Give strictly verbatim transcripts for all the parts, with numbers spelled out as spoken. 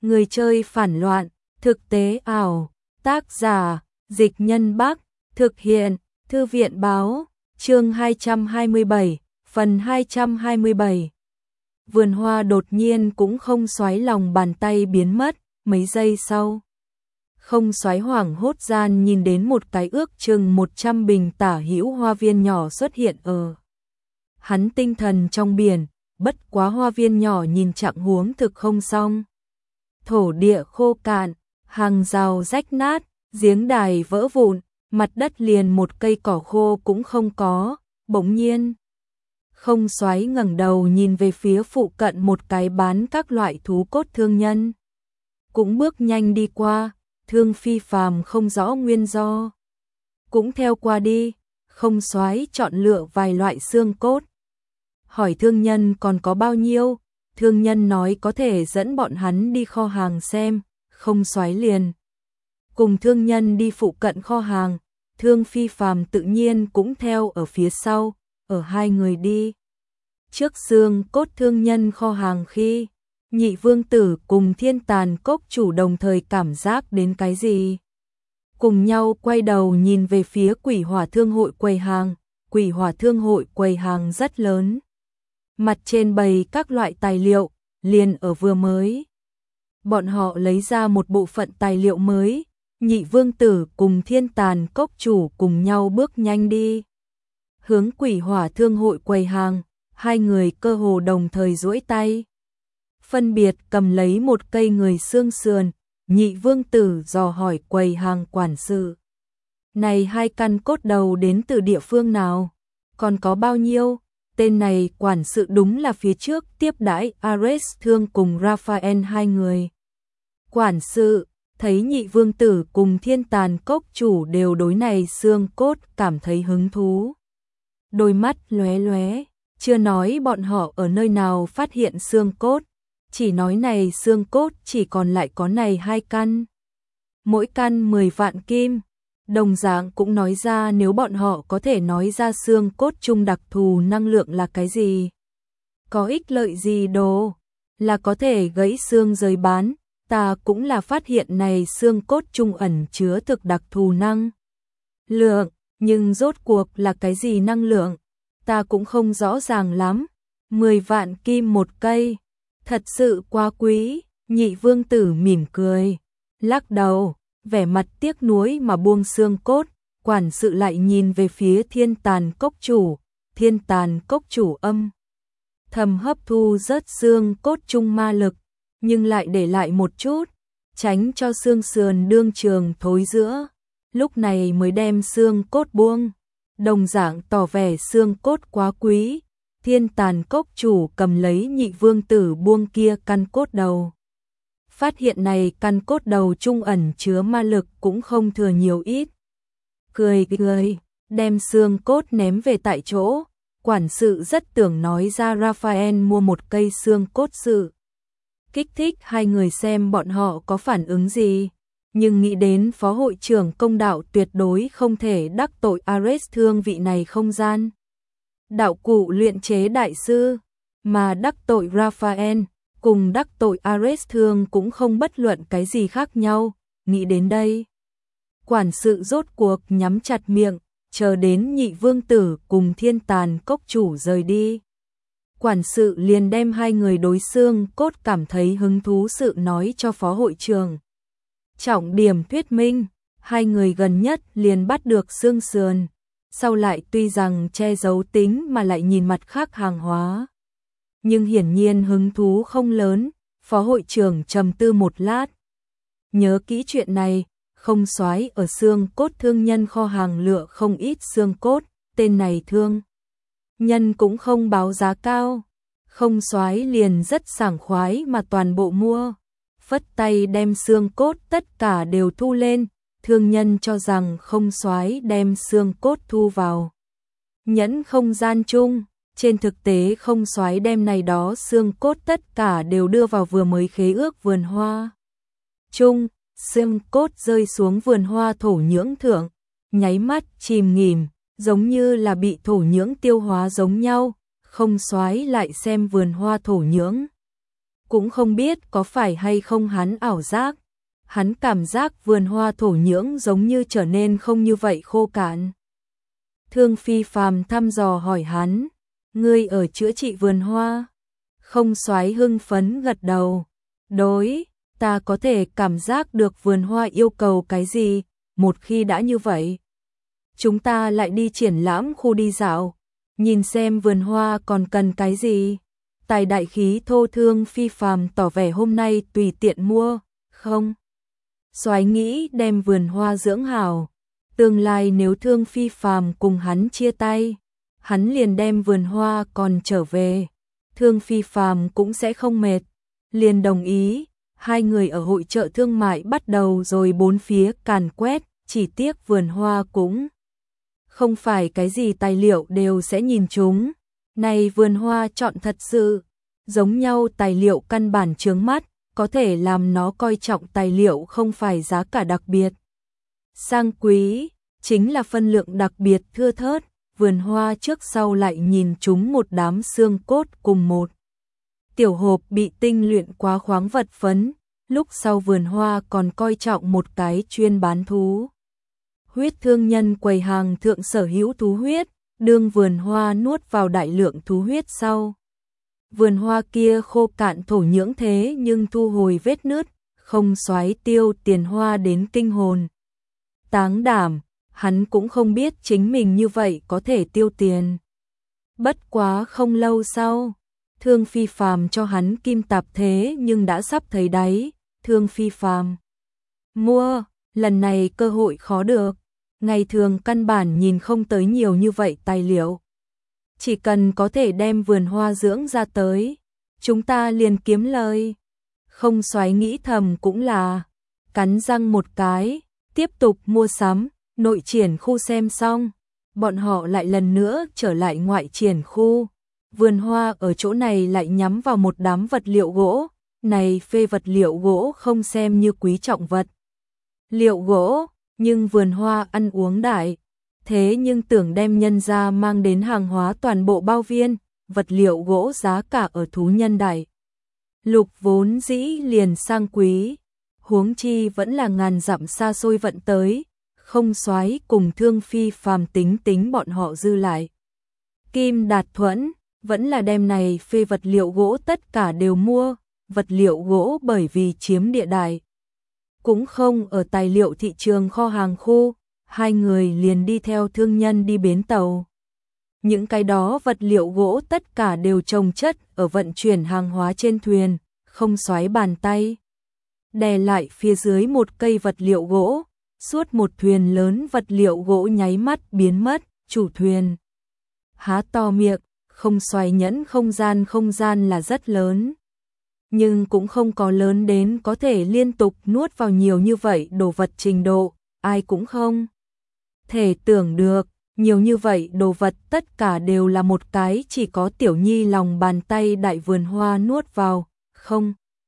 Người chơi phản loạn, thực tế ảo, tác giả, Dịch Nhân Bắc, thực hiện, Thư viện báo, chương hai trăm hai mươi bảy, phần hai trăm hai mươi bảy. Vườn hoa đột nhiên cũng không xoáy lòng bàn tay biến mất, mấy giây sau. Không xoáy hoảng hốt gian nhìn đến một cái ước chừng một trăm bình tả hữu hoa viên nhỏ xuất hiện ở. Hắn tinh thần trong biển, bất quá hoa viên nhỏ nhìn trạng huống thực không xong. Thổ địa khô cạn, hàng rào rách nát, giếng đài vỡ vụn, mặt đất liền một cây cỏ khô cũng không có, bỗng nhiên. Không xoáy ngẩng đầu nhìn về phía phụ cận một cái bán các loại thú cốt thương nhân. Cũng bước nhanh đi qua, Thương Phi Phàm không rõ nguyên do. Cũng theo qua đi, không xoáy chọn lựa vài loại xương cốt. Hỏi thương nhân còn có bao nhiêu, thương nhân nói có thể dẫn bọn hắn đi kho hàng xem, không xoáy liền. Cùng thương nhân đi phụ cận kho hàng, Thương Phi Phàm tự nhiên cũng theo ở phía sau, ở hai người đi. Trước xương cốt thương nhân kho hàng khi, Nhị Vương Tử cùng Thiên Tàn Cốc chủ đồng thời cảm giác đến cái gì. Cùng nhau quay đầu nhìn về phía Quỷ Hỏa Thương hội quầy hàng, Quỷ Hỏa Thương hội quầy hàng rất lớn. Mặt trên bày các loại tài liệu, liền ở vừa mới. Bọn họ lấy ra một bộ phận tài liệu mới, Nhị Vương Tử cùng Thiên Tàn Cốc chủ cùng nhau bước nhanh đi. Hướng Quỷ Hỏa Thương hội quầy hàng, hai người cơ hồ đồng thời duỗi tay. Phân biệt cầm lấy một cây người xương sườn, Nhị Vương Tử dò hỏi quầy hàng quản sự. Này hai căn cốt đầu đến từ địa phương nào? Còn có bao nhiêu? Tên này quản sự đúng là phía trước tiếp đãi Ares Thương cùng Raphael hai người. Quản sự, thấy Nhị Vương Tử cùng Thiên Tàn Cốc chủ đều đối này xương cốt cảm thấy hứng thú. Đôi mắt lóe lóe, chưa nói bọn họ ở nơi nào phát hiện xương cốt, chỉ nói này xương cốt chỉ còn lại có này hai căn. Mỗi căn mười vạn kim. Đồng dạng cũng nói ra nếu bọn họ có thể nói ra xương cốt chung đặc thù năng lượng là cái gì. Có ích lợi gì đồ, là có thể gãy xương rời bán, ta cũng là phát hiện này xương cốt chung ẩn chứa thực đặc thù năng lượng, nhưng rốt cuộc là cái gì năng lượng, ta cũng không rõ ràng lắm. Mười vạn kim một cây, thật sự quá quý. Nhị Vương Tử mỉm cười, lắc đầu, vẻ mặt tiếc nuối mà buông xương cốt. Quản sự lại nhìn về phía Thiên Tàn Cốc chủ, Thiên Tàn Cốc chủ âm thầm hấp thu rớt xương cốt chung ma lực, nhưng lại để lại một chút, tránh cho xương sườn đương trường thối rữa, lúc này mới đem xương cốt buông. Đồng dạng tỏ vẻ xương cốt quá quý, Thiên Tàn Cốc chủ cầm lấy Nhị Vương Tử buông kia căn cốt đầu. Phát hiện này căn cốt đầu trung ẩn chứa ma lực cũng không thừa nhiều ít. Cười cười, đem xương cốt ném về tại chỗ, quản sự rất tưởng nói ra Raphael mua một cây xương cốt sự. Kích thích hai người xem bọn họ có phản ứng gì, nhưng nghĩ đến phó hội trưởng công đạo tuyệt đối không thể đắc tội Ares Thương vị này không gian. Đạo cụ luyện chế đại sư, mà đắc tội Raphael, cùng đắc tội Ares Thương cũng không bất luận cái gì khác nhau, nghĩ đến đây. Quản sự rốt cuộc nhắm chặt miệng, chờ đến Nhị Vương Tử cùng Thiên Tàn Cốc chủ rời đi. Quản sự liền đem hai người đối xương cốt cảm thấy hứng thú sự nói cho phó hội trưởng. Trọng điểm thuyết minh, hai người gần nhất liền bắt được xương sườn, sau lại tuy rằng che giấu tính mà lại nhìn mặt khác hàng hóa. Nhưng hiển nhiên hứng thú không lớn, phó hội trưởng trầm tư một lát. Nhớ kỹ chuyện này, không xoáy ở xương cốt thương nhân kho hàng lựa không ít xương cốt, tên này thương nhân cũng không báo giá cao. Không xoáy liền rất sảng khoái mà toàn bộ mua. Phất tay đem xương cốt tất cả đều thu lên, thương nhân cho rằng không xoáy đem xương cốt thu vào nhẫn không gian chung. Trên thực tế không xoáy đem này đó xương cốt tất cả đều đưa vào vừa mới khế ước vườn hoa chung. Xương cốt rơi xuống vườn hoa thổ nhưỡng thượng, nháy mắt chìm nghỉm, giống như là bị thổ nhưỡng tiêu hóa giống nhau. Không xoáy lại xem vườn hoa thổ nhưỡng cũng không biết có phải hay không hắn ảo giác. Hắn cảm giác vườn hoa thổ nhưỡng giống như trở nên không như vậy khô cạn. Thương Phi Phàm thăm dò hỏi hắn, ngươi ở chữa trị vườn hoa? Không Soái hưng phấn gật đầu, đối, ta có thể cảm giác được vườn hoa yêu cầu cái gì, một khi đã như vậy. Chúng ta lại đi triển lãm khu đi dạo, nhìn xem vườn hoa còn cần cái gì. Tài đại khí thô Thương Phi Phàm tỏ vẻ hôm nay tùy tiện mua, không. Soái nghĩ đem vườn hoa dưỡng hảo, tương lai nếu Thương Phi Phàm cùng hắn chia tay, hắn liền đem vườn hoa còn trở về, Thương Phi Phàm cũng sẽ không mệt, liền đồng ý. Hai người ở hội chợ thương mại bắt đầu rồi bốn phía càn quét, chỉ tiếc vườn hoa cũng không phải cái gì tài liệu đều sẽ nhìn chúng. Này vườn hoa chọn thật sự, giống nhau tài liệu căn bản chướng mắt, có thể làm nó coi trọng tài liệu không phải giá cả đặc biệt. Sang quý, chính là phân lượng đặc biệt thưa thớt, vườn hoa trước sau lại nhìn chúng một đám xương cốt cùng một tiểu hộp bị tinh luyện quá khoáng vật phấn, lúc sau vườn hoa còn coi trọng một cái chuyên bán thú huyết thương nhân quầy hàng thượng sở hữu thú huyết, đương vườn hoa nuốt vào đại lượng thú huyết sau. Vườn hoa kia khô cạn thổ nhưỡng thế nhưng thu hồi vết nứt, Không Soái tiêu tiền hoa đến kinh hồn. Táng đảm, hắn cũng không biết chính mình như vậy có thể tiêu tiền. Bất quá không lâu sau, Thương Phi Phàm cho hắn kim tạp thế nhưng đã sắp thấy đáy, Thương Phi Phàm mua, lần này cơ hội khó được, ngày thường căn bản nhìn không tới nhiều như vậy tài liệu. Chỉ cần có thể đem vườn hoa dưỡng ra tới, chúng ta liền kiếm lời. Không Soái nghĩ thầm cũng là, cắn răng một cái, tiếp tục mua sắm, nội triển khu xem xong, bọn họ lại lần nữa trở lại ngoại triển khu. Vườn hoa ở chỗ này lại nhắm vào một đám vật liệu gỗ, này phê vật liệu gỗ không xem như quý trọng vật liệu gỗ, nhưng vườn hoa ăn uống đại, thế nhưng tưởng đem nhân ra mang đến hàng hóa toàn bộ bao viên, vật liệu gỗ giá cả ở thú nhân đại lục vốn dĩ liền sang quý, huống chi vẫn là ngàn dặm xa xôi vận tới, Không Soái cùng Thương Phi Phàm tính tính bọn họ dư lại. Kim Đạt Thuẫn vẫn là đem này phê vật liệu gỗ tất cả đều mua, vật liệu gỗ bởi vì chiếm địa đại, cũng không ở tài liệu thị trường kho hàng khu, hai người liền đi theo thương nhân đi bến tàu. Những cái đó vật liệu gỗ tất cả đều chồng chất ở vận chuyển hàng hóa trên thuyền, Không Soái bàn tay đè lại phía dưới một cây vật liệu gỗ, suốt một thuyền lớn vật liệu gỗ nháy mắt biến mất, chủ thuyền há to miệng, Không Soái nhẫn không gian không gian là rất lớn, nhưng cũng không có lớn đến có thể liên tục nuốt vào nhiều như vậy đồ vật trình độ, ai cũng không thể tưởng được, nhiều như vậy đồ vật tất cả đều là một cái chỉ có Tiểu Nhi lòng bàn tay đại vườn hoa nuốt vào, Không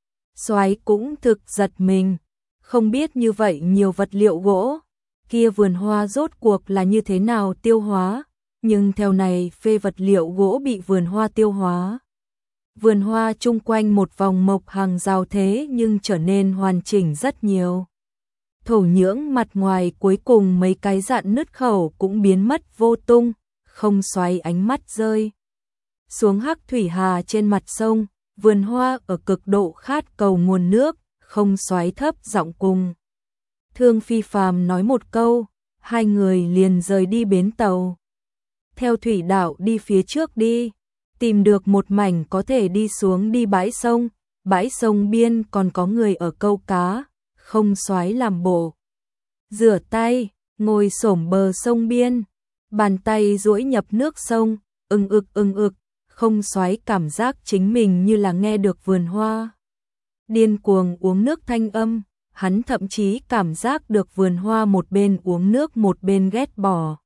Soái cũng thực giật mình, không biết như vậy nhiều vật liệu gỗ, kia vườn hoa rốt cuộc là như thế nào tiêu hóa, nhưng theo này phê vật liệu gỗ bị vườn hoa tiêu hóa. Vườn hoa chung quanh một vòng mộc hàng rào thế nhưng trở nên hoàn chỉnh rất nhiều. Thổ nhưỡng mặt ngoài cuối cùng mấy cái dạn nứt khẩu cũng biến mất vô tung, Không Soái ánh mắt rơi xuống hắc thủy hà trên mặt sông, vườn hoa ở cực độ khát cầu nguồn nước, Không Soái thấp giọng cùng Thương Phi Phàm nói một câu, hai người liền rời đi bến tàu. Theo thủy đạo đi phía trước đi, tìm được một mảnh có thể đi xuống đi bãi sông, bãi sông biên còn có người ở câu cá, Không Soái làm bộ rửa tay, ngồi xổm bờ sông biên, bàn tay duỗi nhập nước sông, ưng ực ưng ực, Không Soái cảm giác chính mình như là nghe được vườn hoa điên cuồng uống nước thanh âm, hắn thậm chí cảm giác được vườn hoa một bên uống nước một bên ghét bỏ.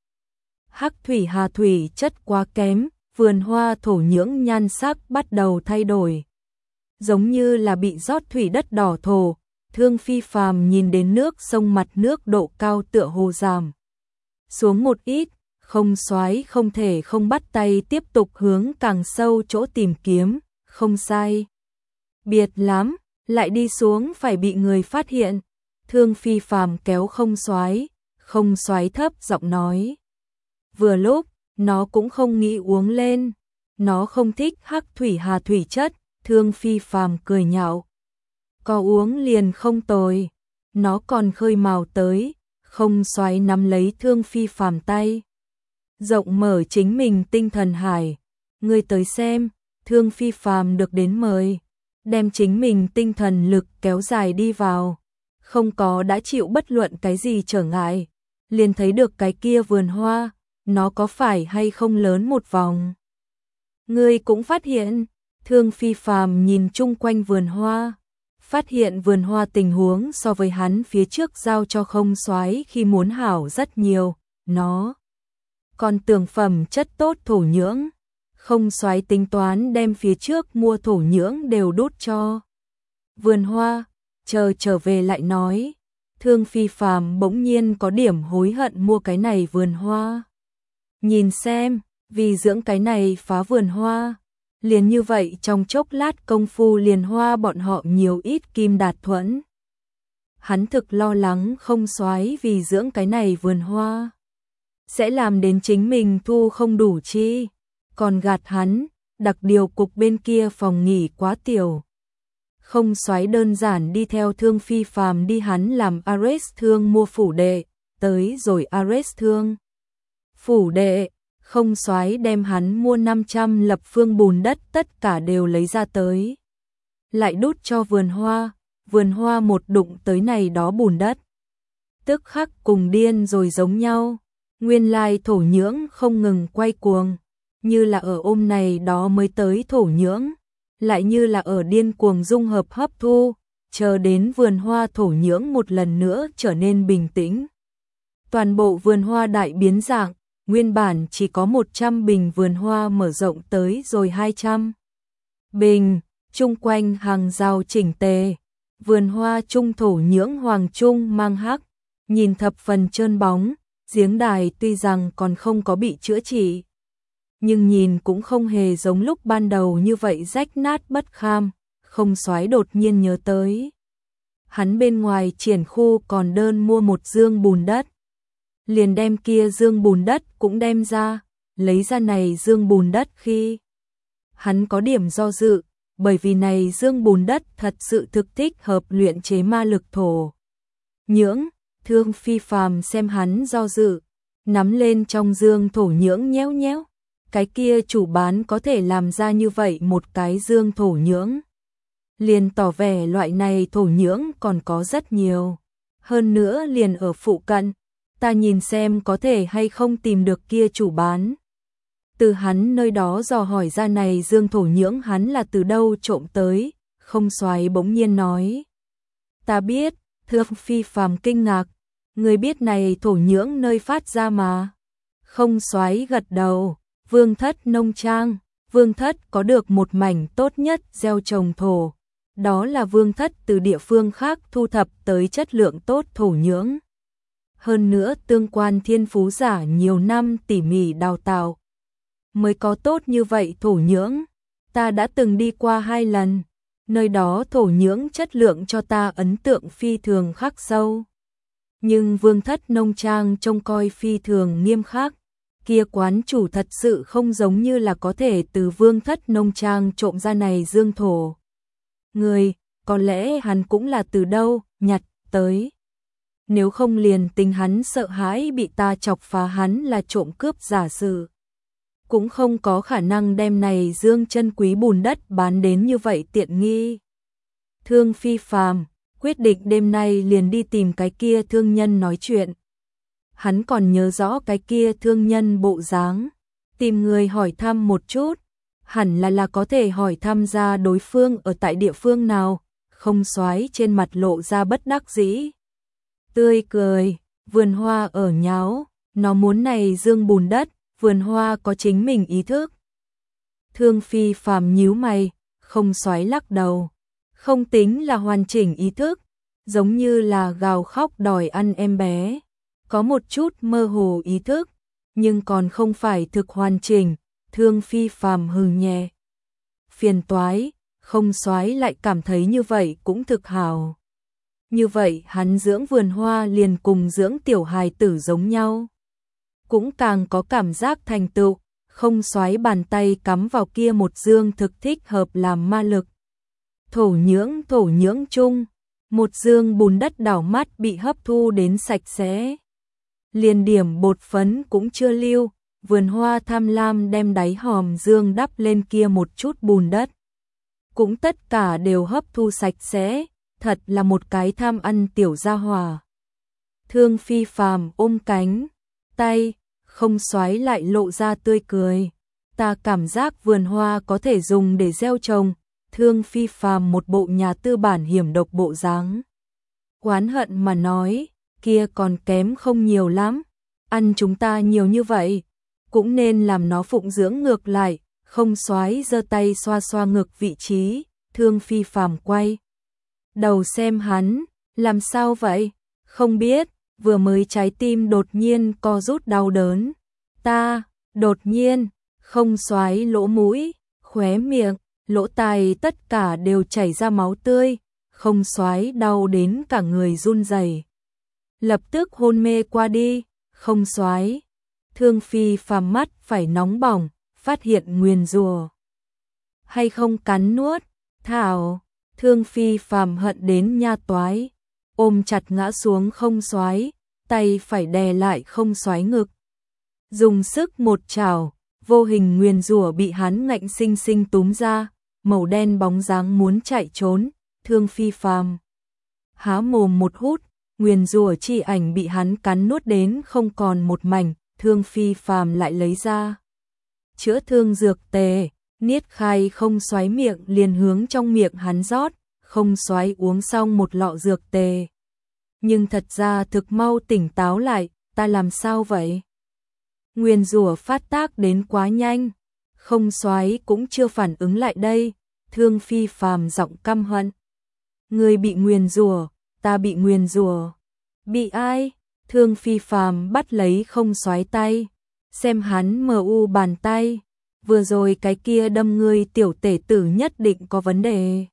Hắc thủy hà thủy chất quá kém, vườn hoa thổ nhưỡng nhan sắc bắt đầu thay đổi, giống như là bị rót thủy đất đỏ thổ. Thương Phi Phàm nhìn đến nước sông mặt nước độ cao tựa hồ giảm xuống một ít, Không Soái không thể không bắt tay tiếp tục hướng càng sâu chỗ tìm kiếm, không sai. biệt lắm, lại đi xuống phải bị người phát hiện. Thương Phi Phàm kéo Không Soái, Không Soái thấp giọng nói. Vừa lúc, nó cũng không nghĩ uống lên, nó không thích hắc thủy hà thủy chất. Thương Phi Phàm cười nhạo. Có uống liền không tồi. Nó còn khơi mào tới. Không Soái nắm lấy Thương Phi Phàm tay, rộng mở chính mình tinh thần hải. Ngươi tới xem. Thương Phi Phàm được đến mời, đem chính mình tinh thần lực kéo dài đi vào, không có đã chịu bất luận cái gì trở ngại, liền thấy được cái kia vườn hoa, nó có phải hay không lớn một vòng. Ngươi cũng phát hiện. Thương Phi Phàm nhìn chung quanh vườn hoa, phát hiện vườn hoa tình huống so với hắn phía trước giao cho Không Soái khi muốn hảo rất nhiều, nó còn tưởng phẩm chất tốt thổ nhưỡng. Không Soái tính toán đem phía trước mua thổ nhưỡng đều đút cho vườn hoa, chờ trở về lại nói. Thương Phi Phàm bỗng nhiên có điểm hối hận mua cái này vườn hoa. Nhìn xem, vì dưỡng cái này phá vườn hoa, liền như vậy trong chốc lát công phu liền hoa bọn họ nhiều ít kim đạt thuẫn. Hắn thực lo lắng Không Soái vì dưỡng cái này vườn hoa sẽ làm đến chính mình thu không đủ chi, còn gạt hắn, đặc điều cục bên kia phòng nghỉ quá tiểu. Không Soái đơn giản đi theo Thương Phi Phàm đi hắn làm Ares Thương mua phủ đệ, tới rồi Ares Thương phủ đệ, Không Soái đem hắn mua năm trăm lập phương bùn đất tất cả đều lấy ra tới, lại đút cho vườn hoa. Vườn hoa một đụng tới này đó bùn đất, tức khắc cùng điên rồi giống nhau. Nguyên lai thổ nhưỡng không ngừng quay cuồng, như là ở ôm này đó mới tới thổ nhưỡng, lại như là ở điên cuồng dung hợp hấp thu, chờ đến vườn hoa thổ nhưỡng một lần nữa trở nên bình tĩnh. Toàn bộ vườn hoa đại biến dạng, nguyên bản chỉ có một trăm bình vườn hoa mở rộng tới rồi hai trăm bình, chung quanh hàng rào chỉnh tề. Vườn hoa trung thổ nhưỡng hoàng trung mang hắc, nhìn thập phần trơn bóng, giếng đài tuy rằng còn không có bị chữa trị, nhưng nhìn cũng không hề giống lúc ban đầu như vậy rách nát bất kham. Không Soái đột nhiên nhớ tới, hắn bên ngoài triển khu còn đơn mua một dương bùn đất, liền đem kia dương bùn đất cũng đem ra, lấy ra này dương bùn đất khi hắn có điểm do dự, bởi vì này dương bùn đất thật sự thực thích hợp luyện chế ma lực thổ nhưỡng. Thương Phi Phàm xem hắn do dự, nắm lên trong dương thổ nhưỡng nhéo nhéo, cái kia chủ bán có thể làm ra như vậy một cái dương thổ nhưỡng, liền tỏ vẻ loại này thổ nhưỡng còn có rất nhiều, hơn nữa liền ở phụ cận, ta nhìn xem có thể hay không tìm được kia chủ bán. Từ hắn nơi đó dò hỏi ra này dương thổ nhưỡng hắn là từ đâu trộm tới. Không Soái bỗng nhiên nói, ta biết. Thương Phi Phàm kinh ngạc, người biết này thổ nhưỡng nơi phát ra mà. Không Soái gật đầu, Vương Thất nông trang. Vương Thất có được một mảnh tốt nhất gieo trồng thổ, đó là Vương Thất từ địa phương khác thu thập tới chất lượng tốt thổ nhưỡng. Hơn nữa tương quan thiên phú giả nhiều năm tỉ mỉ đào tạo, mới có tốt như vậy thổ nhưỡng. Ta đã từng đi qua hai lần, nơi đó thổ nhưỡng chất lượng cho ta ấn tượng phi thường khắc sâu. Nhưng Vương Thất nông trang trông coi phi thường nghiêm khắc, kia quán chủ thật sự không giống như là có thể từ Vương Thất nông trang trộm ra này dương thổ. Người, có lẽ hắn cũng là từ đâu nhặt tới. Nếu không liền tính hắn sợ hãi bị ta chọc phá hắn là trộm cướp giả sử, cũng không có khả năng đem này dương chân quý bùn đất bán đến như vậy tiện nghi. Thương Phi Phàm quyết định đêm nay liền đi tìm cái kia thương nhân nói chuyện. Hắn còn nhớ rõ cái kia thương nhân bộ dáng, tìm người hỏi thăm một chút, hẳn là là có thể hỏi thăm ra đối phương ở tại địa phương nào. Không Soái trên mặt lộ ra bất đắc dĩ tươi cười, vườn hoa ở nháo, nó muốn này dương bùn đất, vườn hoa có chính mình ý thức. Thương Phi Phàm nhíu mày, Không Soái lắc đầu, không tính là hoàn chỉnh ý thức, giống như là gào khóc đòi ăn em bé, có một chút mơ hồ ý thức, nhưng còn không phải thực hoàn chỉnh. Thương Phi Phàm hừ nhẹ, phiền toái, không soái lại cảm thấy như vậy cũng thực hảo. Như vậy hắn dưỡng vườn hoa liền cùng dưỡng tiểu hài tử giống nhau. Cũng càng có cảm giác thành tựu, không soái bàn tay cắm vào kia một dương thực thích hợp làm ma lực. Thổ nhưỡng thổ nhưỡng chung, một dương bùn đất đảo mắt bị hấp thu đến sạch sẽ. Liền điểm bột phấn cũng chưa lưu, vườn hoa tham lam đem đáy hòm dương đắp lên kia một chút bùn đất. Cũng tất cả đều hấp thu sạch sẽ, thật là một cái tham ăn tiểu gia hỏa. Thương Phi Phàm ôm cánh tay, không soái lại lộ ra tươi cười. Ta cảm giác vườn hoa có thể dùng để gieo trồng. Thương Phi Phàm một bộ nhà tư bản hiểm độc bộ dáng. Oán hận mà nói, kia còn kém không nhiều lắm. Ăn chúng ta nhiều như vậy, cũng nên làm nó phụng dưỡng ngược lại. Không soái giơ tay xoa xoa ngực vị trí, Thương Phi Phàm quay đầu xem hắn, làm sao vậy? Không biết, vừa mới trái tim đột nhiên co rút đau đớn. Ta, đột nhiên, không soái lỗ mũi, khóe miệng, lỗ tai tất cả đều chảy ra máu tươi, không soái đau đến cả người run rẩy. Lập tức hôn mê qua đi, không soái. Thương Phi Phàm mắt phải nóng bỏng, phát hiện nguyền rủa hay không cắn nuốt, thảo. Thương Phi Phàm hận đến nha toái, ôm chặt ngã xuống không soái, tay phải đè lại không soái ngực. Dùng sức một chảo, vô hình nguyền rủa bị hắn ngạnh sinh sinh túm ra, màu đen bóng dáng muốn chạy trốn, Thương Phi Phàm há mồm một hút, nguyền rủa chi ảnh bị hắn cắn nuốt đến không còn một mảnh, Thương Phi Phàm lại lấy ra chữa thương dược tề, niết khai không soái miệng liền hướng trong miệng hắn rót, không soái uống xong một lọ dược tề. Nhưng thật ra thực mau tỉnh táo lại, ta làm sao vậy? Nguyền rủa phát tác đến quá nhanh, không soái cũng chưa phản ứng lại đây, Thương Phi Phàm giọng căm hận. Người bị nguyền rủa, ta bị nguyền rủa. Bị ai? Thương Phi Phàm bắt lấy không soái tay, xem hắn mờ u bàn tay, vừa rồi cái kia đâm ngươi tiểu tể tử nhất định có vấn đề.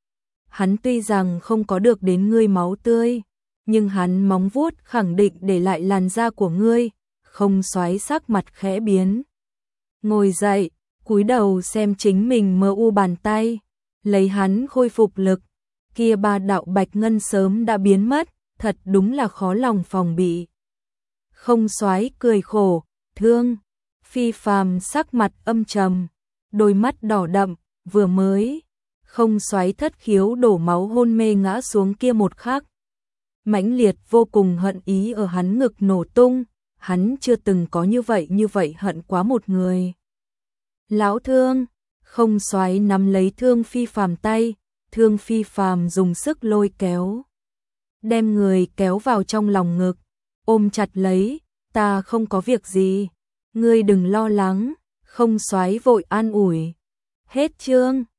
Hắn tuy rằng không có được đến ngươi máu tươi, nhưng hắn móng vuốt khẳng định để lại làn da của ngươi, không soái sắc mặt khẽ biến. Ngồi dậy, cúi đầu xem chính mình mờ u bàn tay, lấy hắn khôi phục lực, kia ba đạo bạch ngân sớm đã biến mất, thật đúng là khó lòng phòng bị. Không soái cười khổ, Thương Phi Phàm sắc mặt âm trầm, đôi mắt đỏ đậm, vừa mới không soái thất khiếu đổ máu hôn mê ngã xuống kia một khắc. Mãnh liệt vô cùng hận ý ở hắn ngực nổ tung, hắn chưa từng có như vậy như vậy hận quá một người. Lão Thương, không soái nắm lấy Thương Phi Phàm tay, Thương Phi Phàm dùng sức lôi kéo, đem người kéo vào trong lòng ngực, ôm chặt lấy, ta không có việc gì, ngươi đừng lo lắng, không soái vội an ủi. Hết chương.